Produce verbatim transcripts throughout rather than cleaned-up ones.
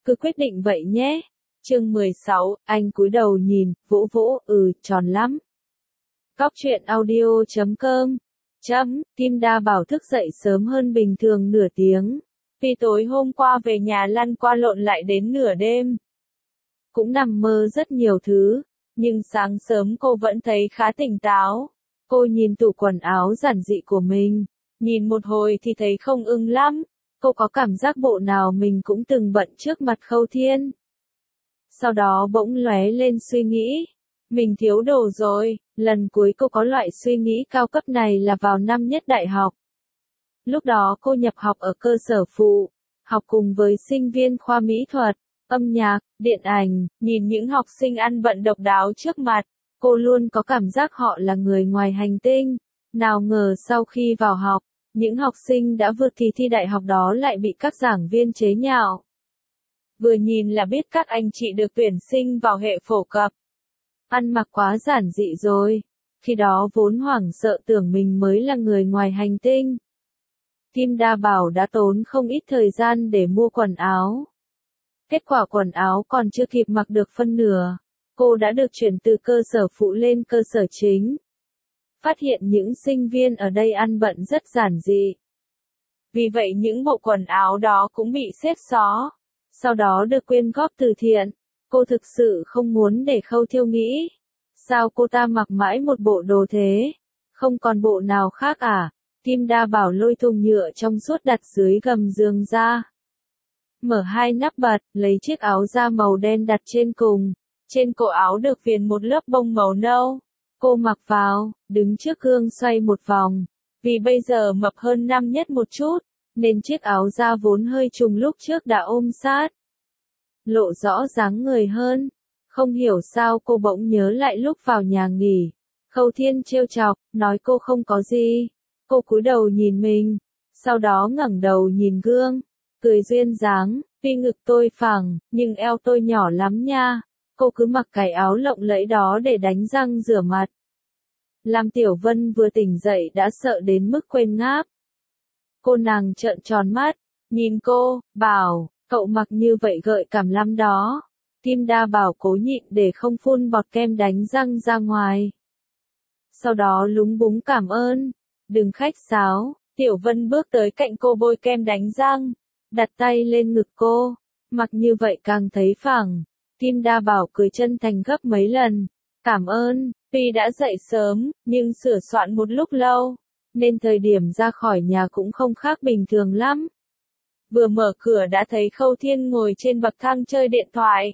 cứ quyết định vậy nhé. Chương mười sáu, anh cúi đầu nhìn, vỗ vỗ, ừ, tròn lắm. Cóc truyện audio chấm com Chấm, Kim Đa Bảo thức dậy sớm hơn bình thường nửa tiếng. Vì tối hôm qua về nhà lăn qua lộn lại đến nửa đêm. Cũng nằm mơ rất nhiều thứ, nhưng sáng sớm cô vẫn thấy khá tỉnh táo. Cô nhìn tủ quần áo giản dị của mình, nhìn một hồi thì thấy không ưng lắm. Cô có cảm giác bộ nào mình cũng từng bận trước mặt Khâu Thiên. Sau đó bỗng lóe lên suy nghĩ, mình thiếu đồ rồi. Lần cuối cô có loại suy nghĩ cao cấp này là vào năm nhất đại học. Lúc đó cô nhập học ở cơ sở phụ, học cùng với sinh viên khoa mỹ thuật, âm nhạc, điện ảnh. Nhìn những học sinh ăn bận độc đáo trước mặt, cô luôn có cảm giác họ là người ngoài hành tinh. Nào ngờ sau khi vào học, những học sinh đã vượt kỳ thi đại học đó lại bị các giảng viên chế nhạo. Vừa nhìn là biết các anh chị được tuyển sinh vào hệ phổ cập. Ăn mặc quá giản dị rồi. Khi đó vốn hoảng sợ tưởng mình mới là người ngoài hành tinh. Kim Đa Bảo đã tốn không ít thời gian để mua quần áo. Kết quả quần áo còn chưa kịp mặc được phân nửa, cô đã được chuyển từ cơ sở phụ lên cơ sở chính. Phát hiện những sinh viên ở đây ăn bận rất giản dị. Vì vậy những bộ quần áo đó cũng bị xếp xó, sau đó được quyên góp từ thiện. Cô thực sự không muốn để Khâu Thiêu nghĩ, sao cô ta mặc mãi một bộ đồ thế, không còn bộ nào khác à? Kim Đa Bảo lôi thùng nhựa trong suốt đặt dưới gầm giường ra. Mở hai nắp bật, lấy chiếc áo da màu đen đặt trên cùng. Trên cổ áo được viền một lớp bông màu nâu. Cô mặc vào, đứng trước gương xoay một vòng. Vì bây giờ mập hơn năm nhất một chút, nên chiếc áo da vốn hơi trùng lúc trước đã ôm sát, lộ rõ dáng người hơn. Không hiểu sao cô bỗng nhớ lại lúc vào nhà nghỉ. Khâu Thiên trêu chọc, nói cô không có gì. Cô cúi đầu nhìn mình, sau đó ngẩng đầu nhìn gương, cười duyên dáng, tuy ngực tôi phẳng, nhưng eo tôi nhỏ lắm nha. Cô cứ mặc cái áo lộng lẫy đó để đánh răng rửa mặt. Lam Tiểu Vân vừa tỉnh dậy đã sợ đến mức quên ngáp. Cô nàng trợn tròn mắt, nhìn cô, bảo, cậu mặc như vậy gợi cảm lắm đó. Kim Đa Bảo cố nhịn để không phun bọt kem đánh răng ra ngoài. Sau đó lúng búng cảm ơn, đừng khách sáo. Tiểu Vân bước tới cạnh cô bôi kem đánh răng, đặt tay lên ngực cô, mặc như vậy càng thấy phẳng. Kim Đa Bảo cười chân thành gấp mấy lần, cảm ơn. Tuy đã dậy sớm, nhưng sửa soạn một lúc lâu, nên thời điểm ra khỏi nhà cũng không khác bình thường lắm. Vừa mở cửa đã thấy Khâu Thiên ngồi trên bậc thang chơi điện thoại.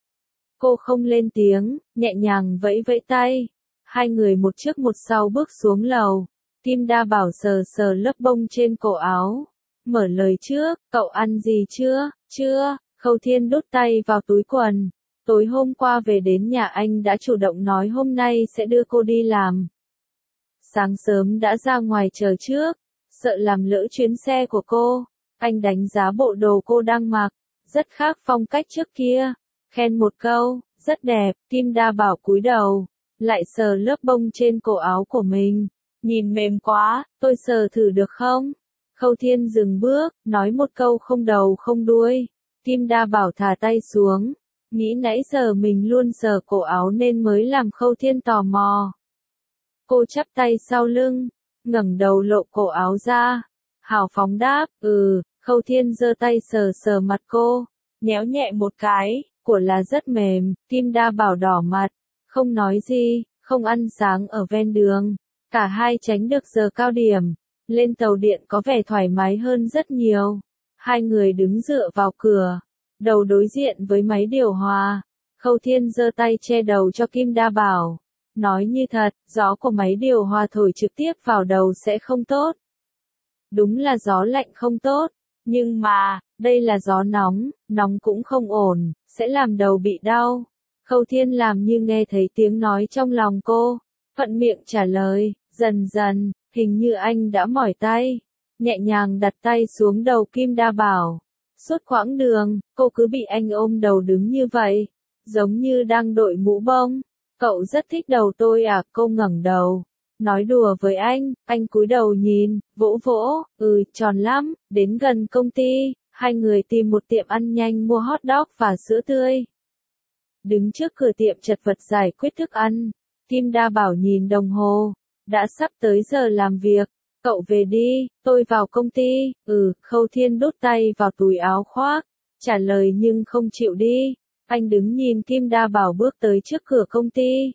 Cô không lên tiếng, nhẹ nhàng vẫy vẫy tay. Hai người một trước một sau bước xuống lầu. Kim Đa Bảo sờ sờ lớp bông trên cổ áo. Mở lời trước, cậu ăn gì chưa? Chưa. Khâu Thiên đút tay vào túi quần. Tối hôm qua về đến nhà anh đã chủ động nói hôm nay sẽ đưa cô đi làm. Sáng sớm đã ra ngoài chờ trước, sợ làm lỡ chuyến xe của cô. Anh đánh giá bộ đồ cô đang mặc, rất khác phong cách trước kia. Khen một câu, rất đẹp. Kim Đa Bảo cúi đầu, lại sờ lớp bông trên cổ áo của mình. Nhìn mềm quá, tôi sờ thử được không? Khâu Thiên dừng bước, nói một câu không đầu không đuôi. Kim Đa Bảo thả tay xuống, nghĩ nãy giờ mình luôn sờ cổ áo nên mới làm Khâu Thiên tò mò. Cô chắp tay sau lưng, ngẩng đầu lộ cổ áo ra. Hào phóng đáp, ừ. Khâu Thiên giơ tay sờ sờ mặt cô, nhéo nhẹ một cái, của là rất mềm. Kim Đa Bảo đỏ mặt, không nói gì. Không ăn sáng ở ven đường, cả hai tránh được giờ cao điểm. Lên tàu điện có vẻ thoải mái hơn rất nhiều. Hai người đứng dựa vào cửa, đầu đối diện với máy điều hòa. Khâu Thiên giơ tay che đầu cho Kim Đa Bảo, nói như thật, gió của máy điều hòa thổi trực tiếp vào đầu sẽ không tốt. Đúng là gió lạnh không tốt, nhưng mà, đây là gió nóng, nóng cũng không ổn, sẽ làm đầu bị đau. Khâu Thiên làm như nghe thấy tiếng nói trong lòng cô, thuận miệng trả lời. Dần dần, hình như anh đã mỏi tay, nhẹ nhàng đặt tay xuống đầu Kim Đa Bảo. Suốt quãng đường, cô cứ bị anh ôm đầu đứng như vậy, giống như đang đội mũ bông. Cậu rất thích đầu tôi à? Cô ngẩng đầu, nói đùa với anh. Anh cúi đầu nhìn, vỗ vỗ, ừ, tròn lắm. Đến gần công ty, Hai người tìm một tiệm ăn nhanh mua hot dog và sữa tươi. Đứng trước cửa tiệm chật vật giải quyết thức ăn, Kim Đa Bảo nhìn đồng hồ, đã sắp tới giờ làm việc, cậu về đi, tôi vào công ty. Ừ, Khâu Thiên đút tay vào túi áo khoác, trả lời nhưng không chịu đi. Anh đứng nhìn Kim Đa Bảo bước tới trước cửa công ty.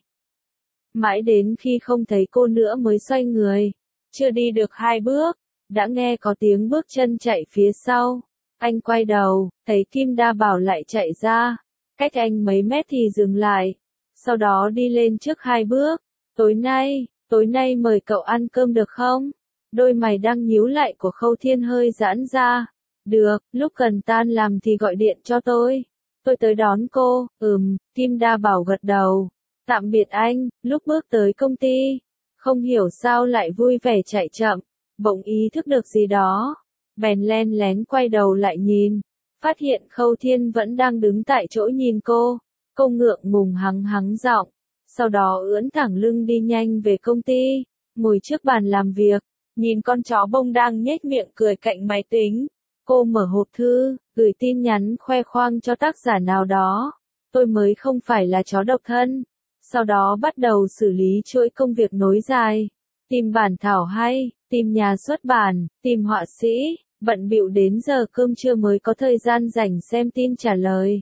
Mãi đến khi không thấy cô nữa mới xoay người, chưa đi được hai bước, đã nghe có tiếng bước chân chạy phía sau. Anh quay đầu, thấy Kim Đa Bảo lại chạy ra, cách anh mấy mét thì dừng lại, sau đó đi lên trước hai bước. Tối nay, tối nay mời cậu ăn cơm được không? Đôi mày đang nhíu lại của Khâu Thiên hơi giãn ra. Được, lúc cần tan làm thì gọi điện cho tôi. Tôi tới đón cô. Ừm, Kim Đa Bảo gật đầu. Tạm biệt anh. Lúc bước tới công ty, không hiểu sao lại vui vẻ chạy chậm, bỗng ý thức được gì đó, bèn len lén quay đầu lại nhìn, phát hiện Khâu Thiên vẫn đang đứng tại chỗ nhìn cô. Cô ngượng ngùng hắng hắng giọng, sau đó ưỡn thẳng lưng đi nhanh về công ty, ngồi trước bàn làm việc, nhìn con chó bông đang nhếch miệng cười cạnh máy tính. Cô mở hộp thư, gửi tin nhắn khoe khoang cho tác giả nào đó. Tôi mới không phải là chó độc thân. Sau đó bắt đầu xử lý chuỗi công việc nối dài. Tìm bản thảo hay, tìm nhà xuất bản, tìm họa sĩ, bận bịu đến giờ cơm trưa mới có thời gian rảnh xem tin trả lời.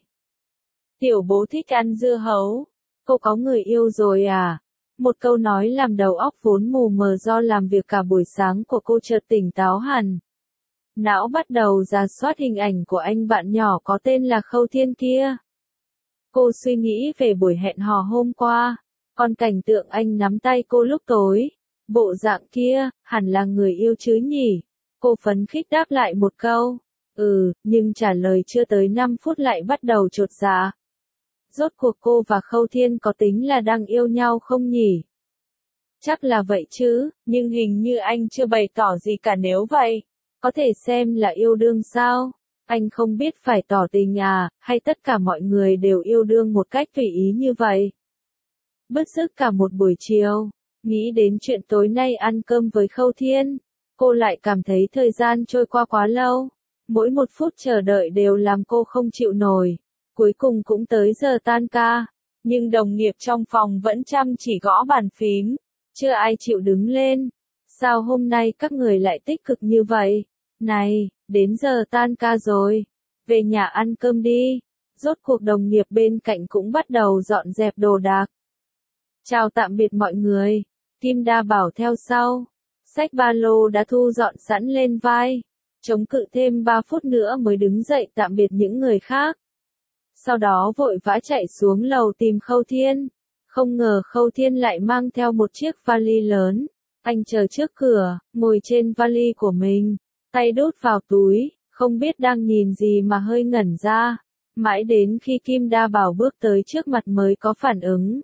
Tiểu bố thích ăn dưa hấu. Cô có người yêu rồi à? Một câu nói làm đầu óc vốn mù mờ do làm việc cả buổi sáng của cô chợt tỉnh táo hẳn. Não bắt đầu rà soát hình ảnh của anh bạn nhỏ có tên là Khâu Thiên kia. Cô suy nghĩ về buổi hẹn hò hôm qua, còn cảnh tượng anh nắm tay cô lúc tối. Bộ dạng kia, hẳn là người yêu chứ nhỉ? Cô phấn khích đáp lại một câu. Ừ, nhưng trả lời chưa tới năm phút lại bắt đầu chột dạ. Rốt cuộc cô và Khâu Thiên có tính là đang yêu nhau không nhỉ? Chắc là vậy chứ, nhưng hình như anh chưa bày tỏ gì cả nếu vậy. Có thể xem là yêu đương sao? Anh không biết phải tỏ tình à, hay tất cả mọi người đều yêu đương một cách tùy ý như vậy? Bứt rứt cả một buổi chiều, nghĩ đến chuyện tối nay ăn cơm với Khâu Thiên, cô lại cảm thấy thời gian trôi qua quá lâu. Mỗi một phút chờ đợi đều làm cô không chịu nổi. Cuối cùng cũng tới giờ tan ca, nhưng đồng nghiệp trong phòng vẫn chăm chỉ gõ bàn phím, chưa ai chịu đứng lên. Sao hôm nay các người lại tích cực như vậy? Này, đến giờ tan ca rồi, về nhà ăn cơm đi. Rốt cuộc đồng nghiệp bên cạnh cũng bắt đầu dọn dẹp đồ đạc. Chào tạm biệt mọi người, Kim Đa Bảo theo sau, xách ba lô đã thu dọn sẵn lên vai, chống cự thêm ba phút nữa mới đứng dậy tạm biệt những người khác. Sau đó vội vã chạy xuống lầu tìm Khâu Thiên. Không ngờ Khâu Thiên lại mang theo một chiếc vali lớn. Anh chờ trước cửa, ngồi trên vali của mình, tay đút vào túi, không biết đang nhìn gì mà hơi ngẩn ra. Mãi đến khi Kim Đa Bảo bước tới trước mặt mới có phản ứng.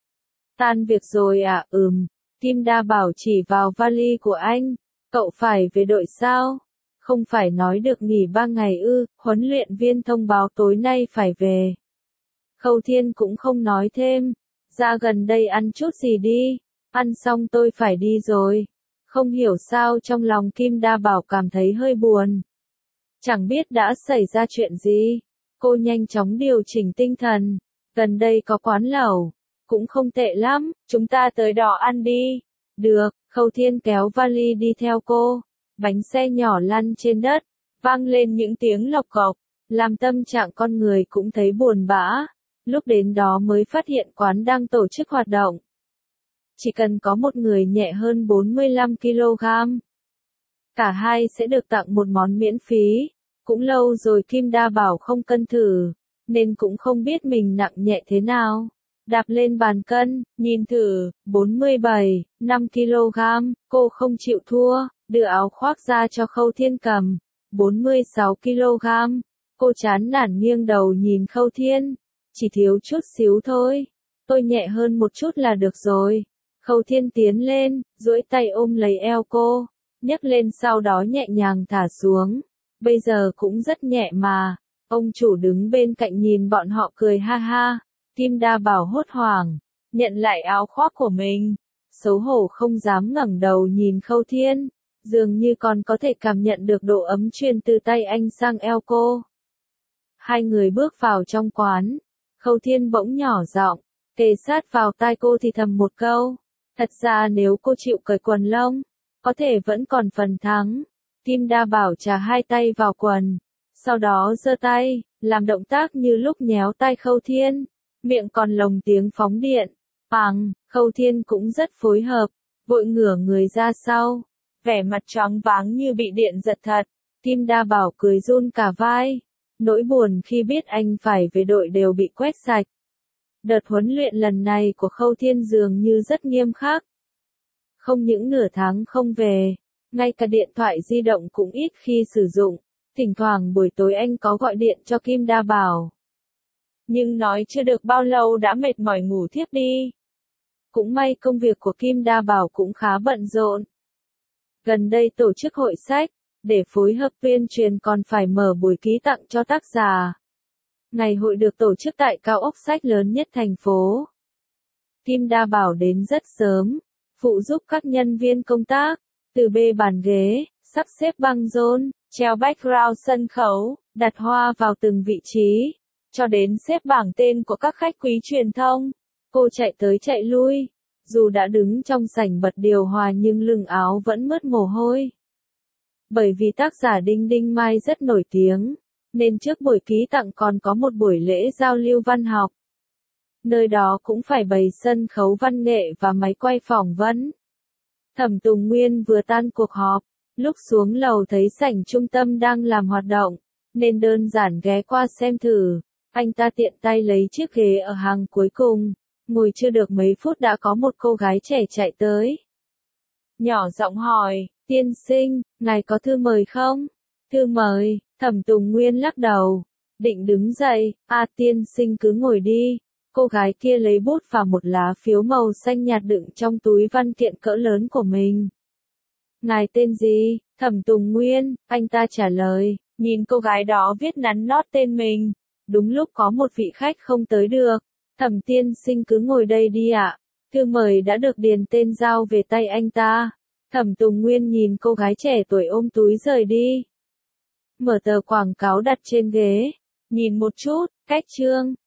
Tan việc rồi à? Ừm. Kim Đa Bảo chỉ vào vali của anh. Cậu phải về đội sao? Không phải nói được nghỉ ba ngày ư? Huấn luyện viên thông báo tối nay phải về. Khâu Thiên cũng không nói thêm. Ra gần đây ăn chút gì đi. Ăn xong tôi phải đi rồi. Không hiểu sao trong lòng Kim Đa Bảo cảm thấy hơi buồn. Chẳng biết đã xảy ra chuyện gì. Cô nhanh chóng điều chỉnh tinh thần. Gần đây có quán lẩu, cũng không tệ lắm, chúng ta tới đó ăn đi. Được, Khâu Thiên kéo vali đi theo cô. Bánh xe nhỏ lăn trên đất, vang lên những tiếng lộc cộc, làm tâm trạng con người cũng thấy buồn bã. Lúc đến đó mới phát hiện quán đang tổ chức hoạt động. Chỉ cần có một người nhẹ hơn bốn mươi lăm ki lô gam, cả hai sẽ được tặng một món miễn phí. Cũng lâu rồi Kim Đa Bảo không cân thử, nên cũng không biết mình nặng nhẹ thế nào. Đạp lên bàn cân, nhìn thử, bốn mươi bảy, năm ki lô gam, cô không chịu thua, đưa áo khoác ra cho Khâu Thiên cầm. bốn mươi sáu ki lô gam, cô chán nản nghiêng đầu nhìn Khâu Thiên, chỉ thiếu chút xíu thôi, tôi nhẹ hơn một chút là được rồi. Khâu Thiên tiến lên, duỗi tay ôm lấy eo cô, nhấc lên sau đó nhẹ nhàng thả xuống. Bây giờ cũng rất nhẹ mà. Ông chủ đứng bên cạnh nhìn bọn họ cười ha ha. Kim Đa Bảo hốt hoảng, nhận lại áo khoác của mình, xấu hổ không dám ngẩng đầu nhìn Khâu Thiên. dường như còn có thể cảm nhận được độ ấm truyền từ tay anh sang eo cô. Hai người bước vào trong quán, Khâu Thiên bỗng nhỏ giọng, kề sát vào tai cô thì thầm một câu, thật ra nếu cô chịu cởi quần lông, có thể vẫn còn phần thắng. Kim Đa Bảo trà hai tay vào quần, sau đó giơ tay, làm động tác như lúc nhéo tai Khâu Thiên, miệng còn lồng tiếng phóng điện. Bằng, Khâu Thiên cũng rất phối hợp, vội ngửa người ra sau, vẻ mặt choáng váng như bị điện giật thật. Kim Đa Bảo cười run cả vai, nỗi buồn khi biết anh phải về đội đều bị quét sạch. Đợt huấn luyện lần này của Khâu Thiên dường như rất nghiêm khắc. Không những nửa tháng không về, ngay cả điện thoại di động cũng ít khi sử dụng, thỉnh thoảng buổi tối anh có gọi điện cho Kim Đa Bảo. Nhưng nói chưa được bao lâu đã mệt mỏi ngủ thiếp đi. Cũng may công việc của Kim Đa Bảo cũng khá bận rộn. Gần đây tổ chức hội sách, để phối hợp tuyên truyền còn phải mở buổi ký tặng cho tác giả. Ngày hội được tổ chức tại cao ốc sách lớn nhất thành phố. Kim Đa Bảo đến rất sớm, phụ giúp các nhân viên công tác, từ bê bàn ghế, sắp xếp băng rôn, treo background sân khấu, đặt hoa vào từng vị trí, cho đến xếp bảng tên của các khách quý truyền thông. Cô chạy tới chạy lui, dù đã đứng trong sảnh bật điều hòa nhưng lưng áo vẫn mướt mồ hôi. Bởi vì tác giả Đinh Đinh Mai rất nổi tiếng, nên trước buổi ký tặng còn có một buổi lễ giao lưu văn học. Nơi đó cũng phải bày sân khấu văn nghệ và máy quay phỏng vấn. Thẩm Tùng Nguyên vừa tan cuộc họp, lúc xuống lầu thấy sảnh trung tâm đang làm hoạt động, nên đơn giản ghé qua xem thử. Anh ta tiện tay lấy chiếc ghế ở hàng cuối cùng, ngồi chưa được mấy phút đã có một cô gái trẻ chạy tới. Nhỏ giọng hỏi, tiên sinh, ngài có thư mời không? Thư mời, Thẩm Tùng Nguyên lắc đầu, định đứng dậy, à tiên sinh cứ ngồi đi. Cô gái kia lấy bút và một lá phiếu màu xanh nhạt đựng trong túi văn kiện cỡ lớn của mình. Ngài tên gì? Thẩm Tùng Nguyên, anh ta trả lời, nhìn cô gái đó viết nắn nót tên mình. Đúng lúc có một vị khách không tới được. Thẩm tiên sinh cứ ngồi đây đi ạ. Thư mời đã được điền tên giao về tay anh ta. Thẩm Tùng Nguyên nhìn cô gái trẻ tuổi ôm túi rời đi. Mở tờ quảng cáo đặt trên ghế. Nhìn một chút, cách chương.